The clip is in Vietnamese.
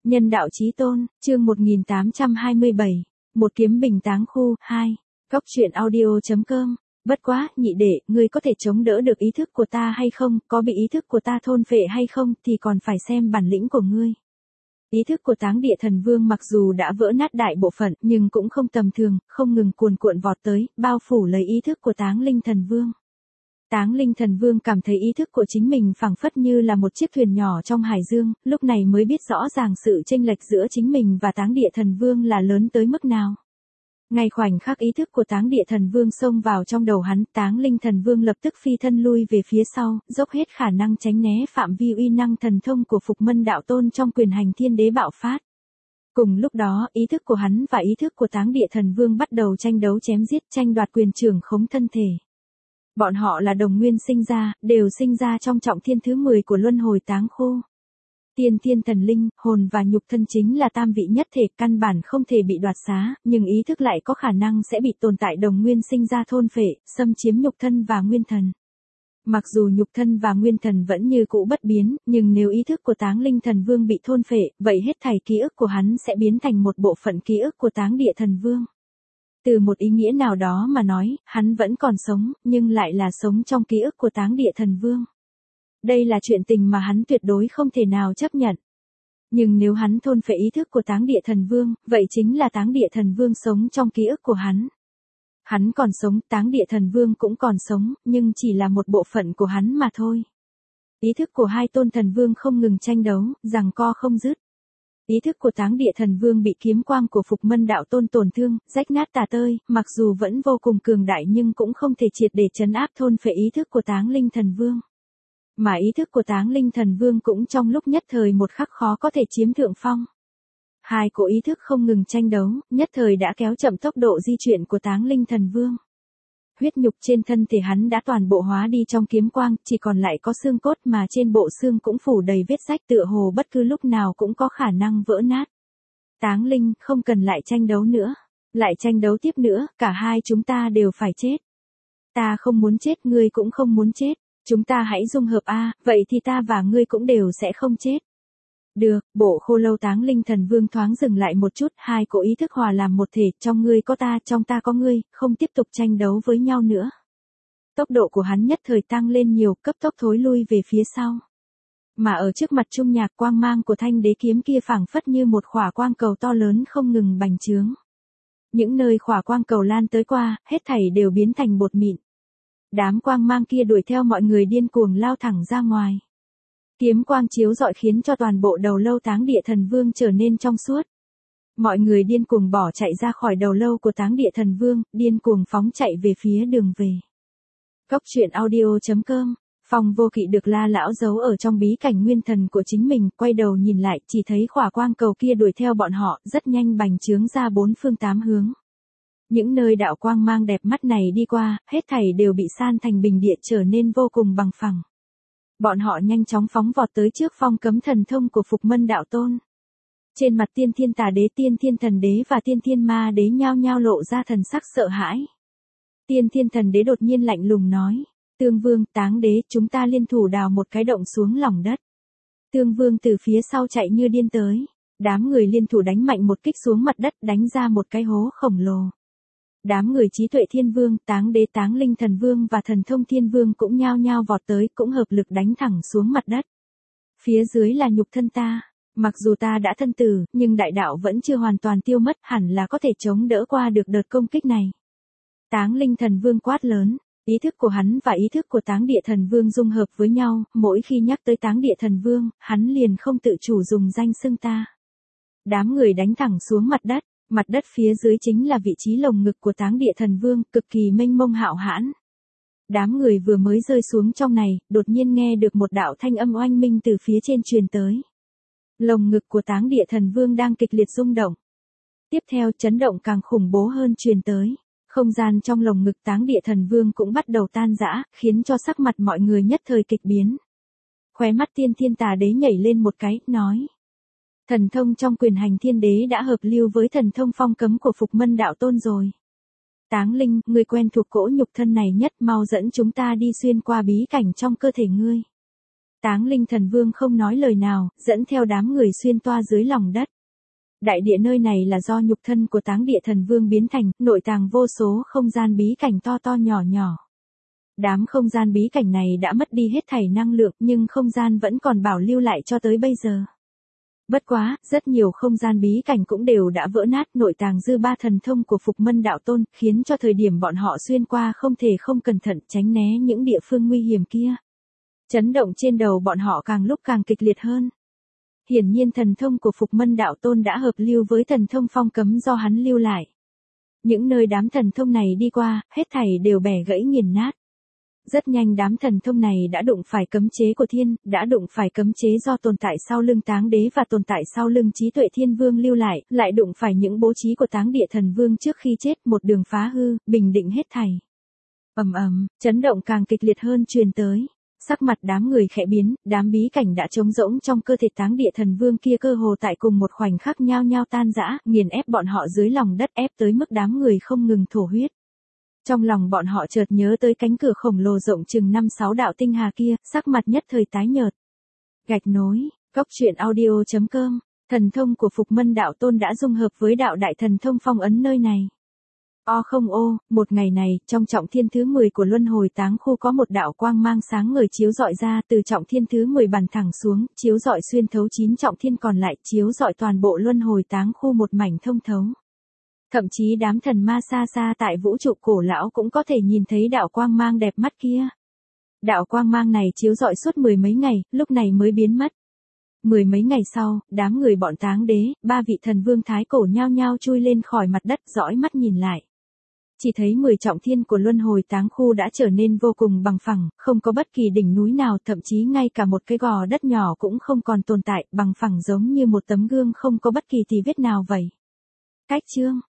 Nhân đạo chí tôn, chương 1827, một kiếm bình táng khu, 2. Góc truyện audio.com. Bất quá, nhị đệ, ngươi có thể chống đỡ được ý thức của ta hay không, có bị ý thức của ta thôn phệ hay không, thì còn phải xem bản lĩnh của ngươi. Ý thức của Táng Địa Thần Vương mặc dù đã vỡ nát đại bộ phận, nhưng cũng không tầm thường, không ngừng cuồn cuộn vọt tới, bao phủ lấy ý thức của Táng Linh Thần Vương. Táng Linh Thần Vương cảm thấy ý thức của chính mình phảng phất như là một chiếc thuyền nhỏ trong hải dương, lúc này mới biết rõ ràng sự chênh lệch giữa chính mình và Táng Địa Thần Vương là lớn tới mức nào. Ngay khoảnh khắc ý thức của Táng Địa Thần Vương xông vào trong đầu hắn, Táng Linh Thần Vương lập tức phi thân lui về phía sau, dốc hết khả năng tránh né phạm vi uy năng thần thông của Phục Mân Đạo Tôn trong quyền hành thiên đế bạo phát. Cùng lúc đó, ý thức của hắn và ý thức của Táng Địa Thần Vương bắt đầu tranh đấu chém giết, tranh đoạt quyền trưởng khống thân thể. Bọn họ là đồng nguyên sinh ra, đều sinh ra trong trọng thiên thứ 10 của luân hồi táng khô. Tiên thiên thần linh, hồn và nhục thân chính là tam vị nhất thể, căn bản không thể bị đoạt xá, nhưng ý thức lại có khả năng sẽ bị tồn tại đồng nguyên sinh ra thôn phệ, xâm chiếm nhục thân và nguyên thần. Mặc dù nhục thân và nguyên thần vẫn như cũ bất biến, nhưng nếu ý thức của Táng Linh Thần Vương bị thôn phệ, vậy hết thảy ký ức của hắn sẽ biến thành một bộ phận ký ức của Táng Địa Thần Vương. Từ một ý nghĩa nào đó mà nói, hắn vẫn còn sống, nhưng lại là sống trong ký ức của Táng Địa Thần Vương. Đây là chuyện tình mà hắn tuyệt đối không thể nào chấp nhận. Nhưng nếu hắn thôn phệ ý thức của Táng Địa Thần Vương, vậy chính là Táng Địa Thần Vương sống trong ký ức của hắn. Hắn còn sống, Táng Địa Thần Vương cũng còn sống, nhưng chỉ là một bộ phận của hắn mà thôi. Ý thức của hai tôn thần vương không ngừng tranh đấu, giằng co không dứt. Ý thức của Táng Địa Thần Vương bị kiếm quang của Phục Mân Đạo Tôn tổn thương, rách nát tả tơi, mặc dù vẫn vô cùng cường đại nhưng cũng không thể triệt để trấn áp thôn phệ ý thức của Táng Linh Thần Vương. Mà ý thức của Táng Linh Thần Vương cũng trong lúc nhất thời một khắc khó có thể chiếm thượng phong. Hai cỗ ý thức không ngừng tranh đấu, nhất thời đã kéo chậm tốc độ di chuyển của Táng Linh Thần Vương. Huyết nhục trên thân thể hắn đã toàn bộ hóa đi trong kiếm quang, chỉ còn lại có xương cốt mà trên bộ xương cũng phủ đầy vết rách, tựa hồ bất cứ lúc nào cũng có khả năng vỡ nát. Táng Linh, không cần lại tranh đấu nữa. Lại tranh đấu tiếp nữa, cả hai chúng ta đều phải chết. Ta không muốn chết, ngươi cũng không muốn chết. Chúng ta hãy dung hợp a, vậy thì ta và ngươi cũng đều sẽ không chết. Được, bộ khô lâu Táng Linh Thần Vương thoáng dừng lại một chút, hai cỗ ý thức hòa làm một thể, trong ngươi có ta, trong ta có ngươi, không tiếp tục tranh đấu với nhau nữa. Tốc độ của hắn nhất thời tăng lên nhiều, cấp tốc thối lui về phía sau. Mà ở trước mặt trung nhạc, quang mang của thanh đế kiếm kia phảng phất như một khỏa quang cầu to lớn không ngừng bành trướng. Những nơi khỏa quang cầu lan tới qua, hết thảy đều biến thành bột mịn. Đám quang mang kia đuổi theo mọi người điên cuồng lao thẳng ra ngoài. Kiếm quang chiếu rọi khiến cho toàn bộ đầu lâu Táng Địa Thần Vương trở nên trong suốt. Mọi người điên cuồng bỏ chạy ra khỏi đầu lâu của Táng Địa Thần Vương, điên cuồng phóng chạy về phía đường về. Góc truyện audio.com. Phong Vô Kỵ được La lão giấu ở trong bí cảnh nguyên thần của chính mình, quay đầu nhìn lại, chỉ thấy khỏa quang cầu kia đuổi theo bọn họ, rất nhanh bành trướng ra bốn phương tám hướng. Những nơi đạo quang mang đẹp mắt này đi qua, hết thảy đều bị san thành bình địa, trở nên vô cùng bằng phẳng. Bọn họ nhanh chóng phóng vọt tới trước phong cấm thần thông của Phục Mân Đạo Tôn. Trên mặt Tiên Thiên Tà Đế, Tiên Thiên Thần Đế và Tiên Thiên Ma Đế nhao nhao lộ ra thần sắc sợ hãi. Tiên Thiên Thần Đế đột nhiên lạnh lùng nói: Tương Vương, Táng Đế, chúng ta liên thủ đào một cái động xuống lòng đất. Tương Vương từ phía sau chạy như điên tới. Đám người liên thủ đánh mạnh một kích xuống mặt đất, đánh ra một cái hố khổng lồ. Đám người trí tuệ Thiên Vương, Táng Đế, Táng Linh Thần Vương và Thần Thông Thiên Vương cũng nhao nhao vọt tới, cũng hợp lực đánh thẳng xuống mặt đất. Phía dưới là nhục thân ta. Mặc dù ta đã thân tử, nhưng đại đạo vẫn chưa hoàn toàn tiêu mất, hẳn là có thể chống đỡ qua được đợt công kích này. Táng Linh Thần Vương quát lớn. Ý thức của hắn và ý thức của Táng Địa Thần Vương dung hợp với nhau, mỗi khi nhắc tới Táng Địa Thần Vương, hắn liền không tự chủ dùng danh xưng ta. Đám người đánh thẳng xuống mặt đất phía dưới chính là vị trí lồng ngực của Táng Địa Thần Vương, cực kỳ mênh mông hạo hãn. Đám người vừa mới rơi xuống trong này, đột nhiên nghe được một đạo thanh âm oanh minh từ phía trên truyền tới. Lồng ngực của Táng Địa Thần Vương đang kịch liệt rung động. Tiếp theo, chấn động càng khủng bố hơn truyền tới. Không gian trong lồng ngực Táng Địa Thần Vương cũng bắt đầu tan rã, khiến cho sắc mặt mọi người nhất thời kịch biến. Khóe mắt Tiên Thiên Tà Đế nhảy lên một cái, nói: Thần thông trong quyền hành thiên đế đã hợp lưu với thần thông phong cấm của Phục Mân Đạo Tôn rồi. Táng Linh, ngươi quen thuộc cỗ nhục thân này nhất, mau dẫn chúng ta đi xuyên qua bí cảnh trong cơ thể ngươi. Táng linh thần vương không nói lời nào, dẫn theo đám người xuyên toa dưới lòng đất. Đại địa nơi này là do nhục thân của Táng địa thần vương biến thành, nội tàng vô số không gian bí cảnh to to nhỏ nhỏ. Đám không gian bí cảnh này đã mất đi hết thảy năng lượng nhưng không gian vẫn còn bảo lưu lại cho tới bây giờ. Bất quá, rất nhiều không gian bí cảnh cũng đều đã vỡ nát, nội tàng dư ba thần thông của Phục Mân Đạo Tôn, khiến cho thời điểm bọn họ xuyên qua không thể không cẩn thận tránh né những địa phương nguy hiểm kia. Chấn động trên đầu bọn họ càng lúc càng kịch liệt hơn. Hiển nhiên thần thông của Phục Mân Đạo Tôn đã hợp lưu với thần thông phong cấm do hắn lưu lại. Những nơi đám thần thông này đi qua, hết thảy đều bẻ gãy nghiền nát. Rất nhanh đám thần thông này đã đụng phải cấm chế của thiên, đã đụng phải cấm chế do tồn tại sau lưng Táng đế và tồn tại sau lưng trí tuệ thiên vương lưu lại đụng phải những bố trí của Táng địa thần vương trước khi chết, một đường phá hư, bình định hết thảy. Ầm ầm, chấn động càng kịch liệt hơn truyền tới. Sắc mặt đám người khẽ biến, đám bí cảnh đã trống rỗng trong cơ thể Táng địa thần vương kia cơ hồ tại cùng một khoảnh khắc nhao nhao tan rã, nghiền ép bọn họ dưới lòng đất, ép tới mức đám người không ngừng thổ huyết. Trong lòng bọn họ chợt nhớ tới cánh cửa khổng lồ rộng chừng 5-6 đạo tinh hà kia, sắc mặt nhất thời tái nhợt. Gạch nối, Cốc truyện audio.com, thần thông của Phục Mân Đạo Tôn đã dung hợp với đạo đại thần thông phong ấn nơi này. Một ngày này, trong trọng thiên thứ 10 của luân hồi táng khu có một đạo quang mang sáng ngời chiếu rọi ra từ trọng thiên thứ 10 bắn thẳng xuống, chiếu rọi xuyên thấu 9 trọng thiên còn lại, chiếu rọi toàn bộ luân hồi táng khu một mảnh thông thấu. Thậm chí đám thần ma xa xa tại vũ trụ cổ lão cũng có thể nhìn thấy đạo quang mang đẹp mắt kia. Đạo quang mang này chiếu rọi suốt 10 mấy ngày, lúc này mới biến mất. 10 mấy ngày sau, đám người bọn Táng đế, 3 vị thần vương thái cổ nhao nhao chui lên khỏi mặt đất dõi mắt nhìn lại. Chỉ thấy 10 trọng thiên của luân hồi táng khu đã trở nên vô cùng bằng phẳng, không có bất kỳ đỉnh núi nào, thậm chí ngay cả một cái gò đất nhỏ cũng không còn tồn tại, bằng phẳng giống như một tấm gương không có bất kỳ tì vết nào vậy. Cách chương